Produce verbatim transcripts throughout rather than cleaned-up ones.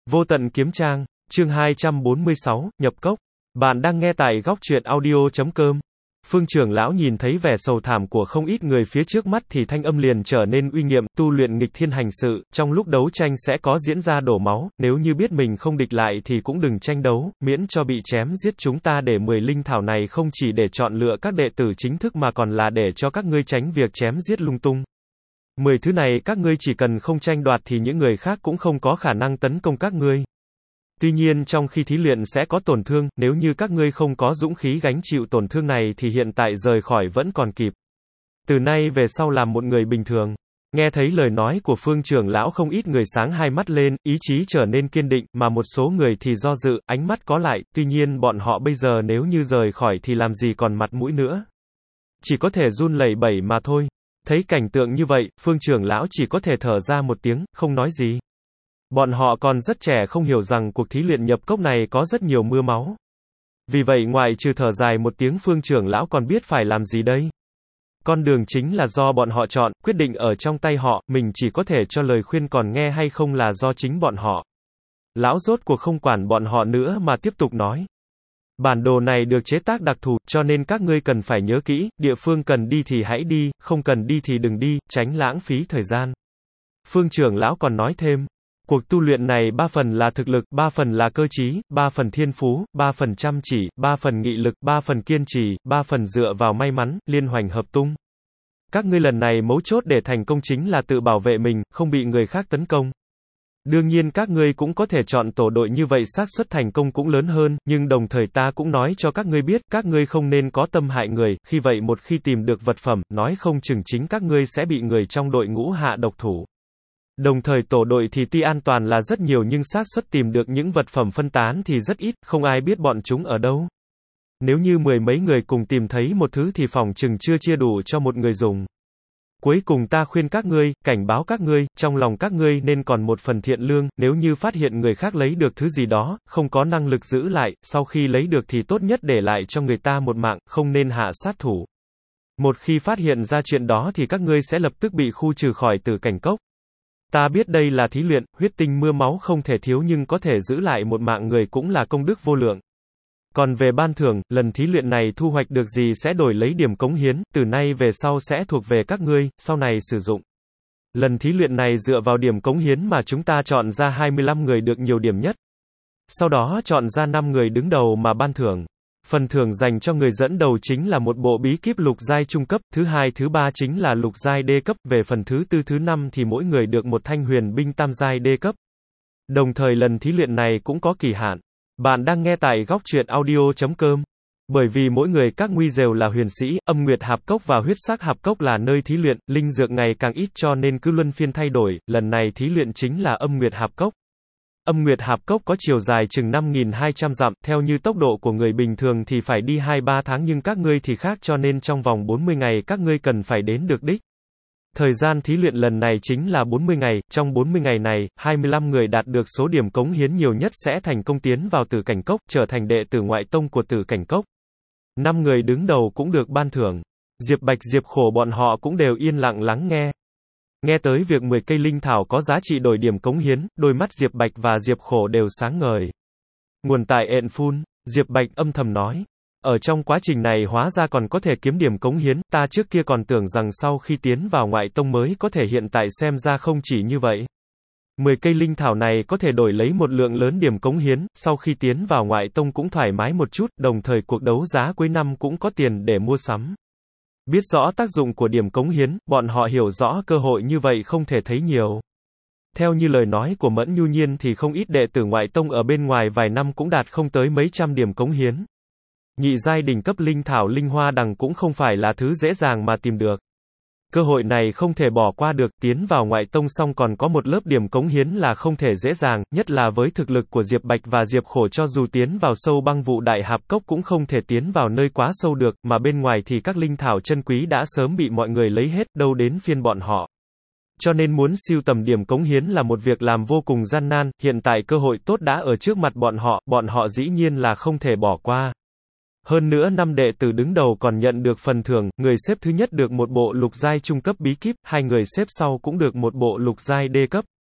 Vô tận kiếm trang, chương hai trăm bốn mươi sáu, nhập cốc. Bạn đang nghe tại góc truyện audio chấm com. Phương trưởng lão nhìn thấy vẻ sầu thảm của không ít người phía trước mắt thì thanh âm liền trở nên uy nghiêm, tu luyện nghịch thiên hành sự, trong lúc đấu tranh sẽ có diễn ra đổ máu, nếu như biết mình không địch lại thì cũng đừng tranh đấu, miễn cho bị chém giết. Chúng ta để mười linh thảo này không chỉ để chọn lựa các đệ tử chính thức mà còn là để cho các ngươi tránh việc chém giết lung tung. Mười thứ này các ngươi chỉ cần không tranh đoạt thì những người khác cũng không có khả năng tấn công các ngươi. Tuy nhiên trong khi thí luyện sẽ có tổn thương, nếu như các ngươi không có dũng khí gánh chịu tổn thương này thì hiện tại rời khỏi vẫn còn kịp. Từ nay về sau làm một người bình thường. Nghe thấy lời nói của Phương trưởng lão, không ít người sáng hai mắt lên, ý chí trở nên kiên định, mà một số người thì do dự, ánh mắt có lại, tuy nhiên bọn họ bây giờ nếu như rời khỏi thì làm gì còn mặt mũi nữa. Chỉ có thể run lẩy bẩy mà thôi. Thấy cảnh tượng như vậy, Phương trưởng lão chỉ có thể thở ra một tiếng, không nói gì. Bọn họ còn rất trẻ không hiểu rằng cuộc thí luyện nhập cốc này có rất nhiều mưa máu. Vì vậy ngoại trừ thở dài một tiếng, Phương trưởng lão còn biết phải làm gì đây. Con đường chính là do bọn họ chọn, quyết định ở trong tay họ, mình chỉ có thể cho lời khuyên còn nghe hay không là do chính bọn họ. Lão rốt cuộc không quản bọn họ nữa mà tiếp tục nói. Bản đồ này được chế tác đặc thù, cho nên các ngươi cần phải nhớ kỹ, địa phương cần đi thì hãy đi, không cần đi thì đừng đi, tránh lãng phí thời gian. Phương trưởng lão còn nói thêm, cuộc tu luyện này ba phần là thực lực, ba phần là cơ trí, ba phần thiên phú, ba phần chăm chỉ, ba phần nghị lực, ba phần kiên trì, ba phần dựa vào may mắn, liên hoành hợp tung. Các ngươi lần này mấu chốt để thành công chính là tự bảo vệ mình, không bị người khác tấn công. Đương nhiên các ngươi cũng có thể chọn tổ đội như vậy xác suất thành công cũng lớn hơn, nhưng đồng thời ta cũng nói cho các ngươi biết, các ngươi không nên có tâm hại người, khi vậy một khi tìm được vật phẩm, nói không chừng chính các ngươi sẽ bị người trong đội ngũ hạ độc thủ. Đồng thời tổ đội thì tuy an toàn là rất nhiều nhưng xác suất tìm được những vật phẩm phân tán thì rất ít, không ai biết bọn chúng ở đâu. Nếu như mười mấy người cùng tìm thấy một thứ thì phòng chừng chưa chia đủ cho một người dùng. Cuối cùng ta khuyên các ngươi, cảnh báo các ngươi, trong lòng các ngươi nên còn một phần thiện lương, nếu như phát hiện người khác lấy được thứ gì đó, không có năng lực giữ lại, sau khi lấy được thì tốt nhất để lại cho người ta một mạng, không nên hạ sát thủ. Một khi phát hiện ra chuyện đó thì các ngươi sẽ lập tức bị khu trừ khỏi Tử Cảnh Cốc. Ta biết đây là thí luyện, huyết tinh mưa máu không thể thiếu nhưng có thể giữ lại một mạng người cũng là công đức vô lượng. Còn về ban thưởng, lần thí luyện này thu hoạch được gì sẽ đổi lấy điểm cống hiến, từ nay về sau sẽ thuộc về các ngươi, sau này sử dụng. Lần thí luyện này dựa vào điểm cống hiến mà chúng ta chọn ra hai mươi lăm người được nhiều điểm nhất. Sau đó chọn ra năm người đứng đầu mà ban thưởng. Phần thưởng dành cho người dẫn đầu chính là một bộ bí kíp lục giai trung cấp, thứ hai thứ ba chính là lục giai đê cấp, về phần thứ tư thứ năm thì mỗi người được một thanh huyền binh tam giai đê cấp. Đồng thời lần thí luyện này cũng có kỳ hạn. Bạn đang nghe tại góc truyện audio chấm com. Bởi vì mỗi người các nguy rều là huyền sĩ, âm nguyệt hạp cốc và huyết sắc hạp cốc là nơi thí luyện, linh dược ngày càng ít cho nên cứ luân phiên thay đổi, lần này thí luyện chính là âm nguyệt hạp cốc. Âm nguyệt hạp cốc có chiều dài chừng năm nghìn hai trăm dặm, theo như tốc độ của người bình thường thì phải đi hai ba tháng nhưng các ngươi thì khác cho nên trong vòng bốn mươi ngày các ngươi cần phải đến được đích. Thời gian thí luyện lần này chính là bốn mươi ngày, trong bốn mươi ngày này, hai mươi lăm người đạt được số điểm cống hiến nhiều nhất sẽ thành công tiến vào Tử Cảnh Cốc, trở thành đệ tử ngoại tông của Tử Cảnh Cốc. năm người đứng đầu cũng được ban thưởng. Diệp Bạch Diệp Khổ bọn họ cũng đều yên lặng lắng nghe. Nghe tới việc mười cây linh thảo có giá trị đổi điểm cống hiến, đôi mắt Diệp Bạch và Diệp Khổ đều sáng ngời. Nguồn tại ện phun, Diệp Bạch âm thầm nói. Ở trong quá trình này hóa ra còn có thể kiếm điểm cống hiến, ta trước kia còn tưởng rằng sau khi tiến vào ngoại tông mới có thể, hiện tại xem ra không chỉ như vậy. mười cây linh thảo này có thể đổi lấy một lượng lớn điểm cống hiến, sau khi tiến vào ngoại tông cũng thoải mái một chút, đồng thời cuộc đấu giá cuối năm cũng có tiền để mua sắm. Biết rõ tác dụng của điểm cống hiến, bọn họ hiểu rõ cơ hội như vậy không thể thấy nhiều. Theo như lời nói của Mẫn Nhu Nhiên thì không ít đệ tử ngoại tông ở bên ngoài vài năm cũng đạt không tới mấy trăm điểm cống hiến. Nhị giai đỉnh cấp linh thảo linh hoa đằng cũng không phải là thứ dễ dàng mà tìm được. Cơ hội này không thể bỏ qua được, tiến vào ngoại tông xong còn có một lớp điểm cống hiến là không thể dễ dàng, nhất là với thực lực của Diệp Bạch và Diệp Khổ cho dù tiến vào sâu băng vụ đại hạp cốc cũng không thể tiến vào nơi quá sâu được, mà bên ngoài thì các linh thảo chân quý đã sớm bị mọi người lấy hết, đâu đến phiên bọn họ. Cho nên muốn sưu tầm điểm cống hiến là một việc làm vô cùng gian nan, hiện tại cơ hội tốt đã ở trước mặt bọn họ, bọn họ dĩ nhiên là không thể bỏ qua. Hơn nữa năm đệ tử đứng đầu còn nhận được phần thưởng, người xếp thứ nhất được một bộ lục giai trung cấp bí kíp, hai người xếp sau cũng được một bộ lục giai đê cấp.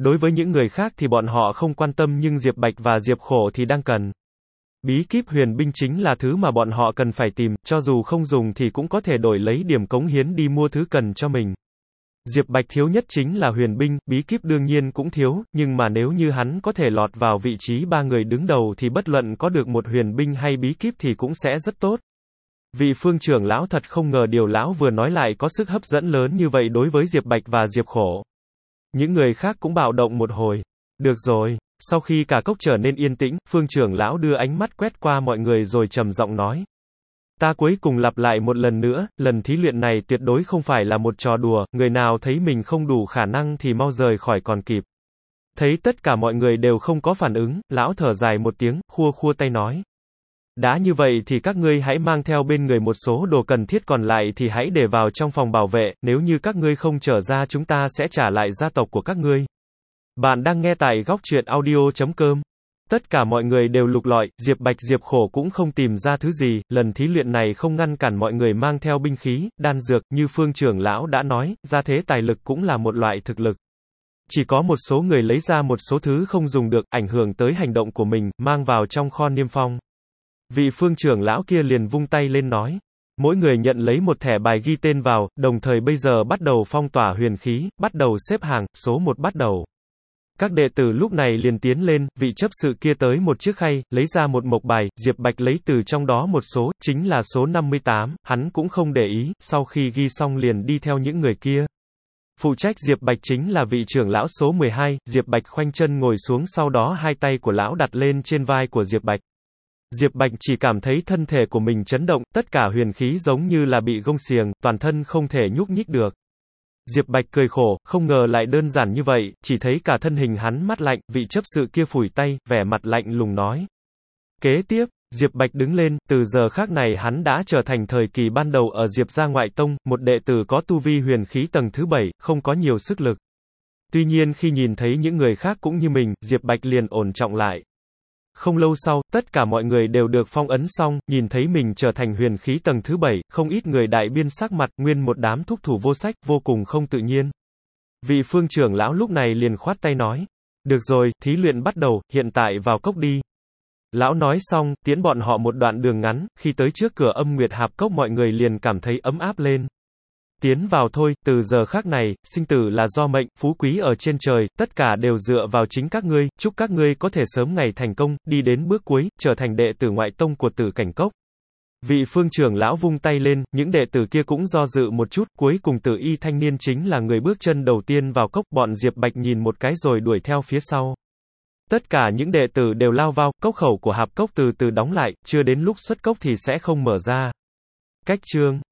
Đối với những người khác thì bọn họ không quan tâm nhưng Diệp Bạch và Diệp Khổ thì đang cần. Bí kíp huyền binh chính là thứ mà bọn họ cần phải tìm, cho dù không dùng thì cũng có thể đổi lấy điểm cống hiến đi mua thứ cần cho mình. Diệp Bạch thiếu nhất chính là huyền binh, bí kíp đương nhiên cũng thiếu, nhưng mà nếu như hắn có thể lọt vào vị trí ba người đứng đầu thì bất luận có được một huyền binh hay bí kíp thì cũng sẽ rất tốt. Vị phương trưởng lão thật không ngờ điều lão vừa nói lại có sức hấp dẫn lớn như vậy đối với Diệp Bạch và Diệp Khổ. Những người khác cũng bạo động một hồi. Được rồi, sau khi cả cốc trở nên yên tĩnh, phương trưởng lão đưa ánh mắt quét qua mọi người rồi trầm giọng nói. Ta cuối cùng lặp lại một lần nữa, lần thí luyện này tuyệt đối không phải là một trò đùa, người nào thấy mình không đủ khả năng thì mau rời khỏi còn kịp. Thấy tất cả mọi người đều không có phản ứng, lão thở dài một tiếng, khua khua tay nói. Đã như vậy thì các ngươi hãy mang theo bên người một số đồ cần thiết còn lại thì hãy để vào trong phòng bảo vệ, nếu như các ngươi không trở ra chúng ta sẽ trả lại gia tộc của các ngươi. Bạn đang nghe tại góc truyện audio chấm com. Tất cả mọi người đều lục lọi, Diệp Bạch Diệp Khổ cũng không tìm ra thứ gì, lần thí luyện này không ngăn cản mọi người mang theo binh khí, đan dược, như phương trưởng lão đã nói, gia thế tài lực cũng là một loại thực lực. Chỉ có một số người lấy ra một số thứ không dùng được, ảnh hưởng tới hành động của mình, mang vào trong kho niêm phong. Vị phương trưởng lão kia liền vung tay lên nói. Mỗi người nhận lấy một thẻ bài ghi tên vào, đồng thời bây giờ bắt đầu phong tỏa huyền khí, bắt đầu xếp hàng, số một bắt đầu. Các đệ tử lúc này liền tiến lên, vị chấp sự kia tới một chiếc khay, lấy ra một mộc bài, Diệp Bạch lấy từ trong đó một số, chính là số năm mươi tám, hắn cũng không để ý, sau khi ghi xong liền đi theo những người kia. Phụ trách Diệp Bạch chính là vị trưởng lão số mười hai, Diệp Bạch khoanh chân ngồi xuống sau đó hai tay của lão đặt lên trên vai của Diệp Bạch. Diệp Bạch chỉ cảm thấy thân thể của mình chấn động, tất cả huyền khí giống như là bị gông xiềng, toàn thân không thể nhúc nhích được. Diệp Bạch cười khổ, không ngờ lại đơn giản như vậy, chỉ thấy cả thân hình hắn mát lạnh, vị chấp sự kia phủi tay, vẻ mặt lạnh lùng nói. Kế tiếp, Diệp Bạch đứng lên, từ giờ khác này hắn đã trở thành thời kỳ ban đầu ở Diệp gia ngoại tông, một đệ tử có tu vi huyền khí tầng thứ bảy, không có nhiều sức lực. Tuy nhiên khi nhìn thấy những người khác cũng như mình, Diệp Bạch liền ổn trọng lại. Không lâu sau, tất cả mọi người đều được phong ấn xong, nhìn thấy mình trở thành huyền khí tầng thứ bảy, không ít người đại biên sắc mặt, nguyên một đám thúc thủ vô sách, vô cùng không tự nhiên. Vị phương trưởng lão lúc này liền khoát tay nói. Được rồi, thí luyện bắt đầu, hiện tại vào cốc đi. Lão nói xong, tiến bọn họ một đoạn đường ngắn, khi tới trước cửa Âm Nguyệt Hạp Cốc mọi người liền cảm thấy ấm áp lên. Tiến vào thôi, từ giờ khác này, sinh tử là do mệnh, phú quý ở trên trời, tất cả đều dựa vào chính các ngươi, chúc các ngươi có thể sớm ngày thành công, đi đến bước cuối, trở thành đệ tử ngoại tông của Tử Cảnh Cốc. Vị phương trưởng lão vung tay lên, những đệ tử kia cũng do dự một chút, cuối cùng Tử Y thanh niên chính là người bước chân đầu tiên vào cốc, bọn Diệp Bạch nhìn một cái rồi đuổi theo phía sau. Tất cả những đệ tử đều lao vào, cốc khẩu của hạp cốc từ từ đóng lại, chưa đến lúc xuất cốc thì sẽ không mở ra. Cách chương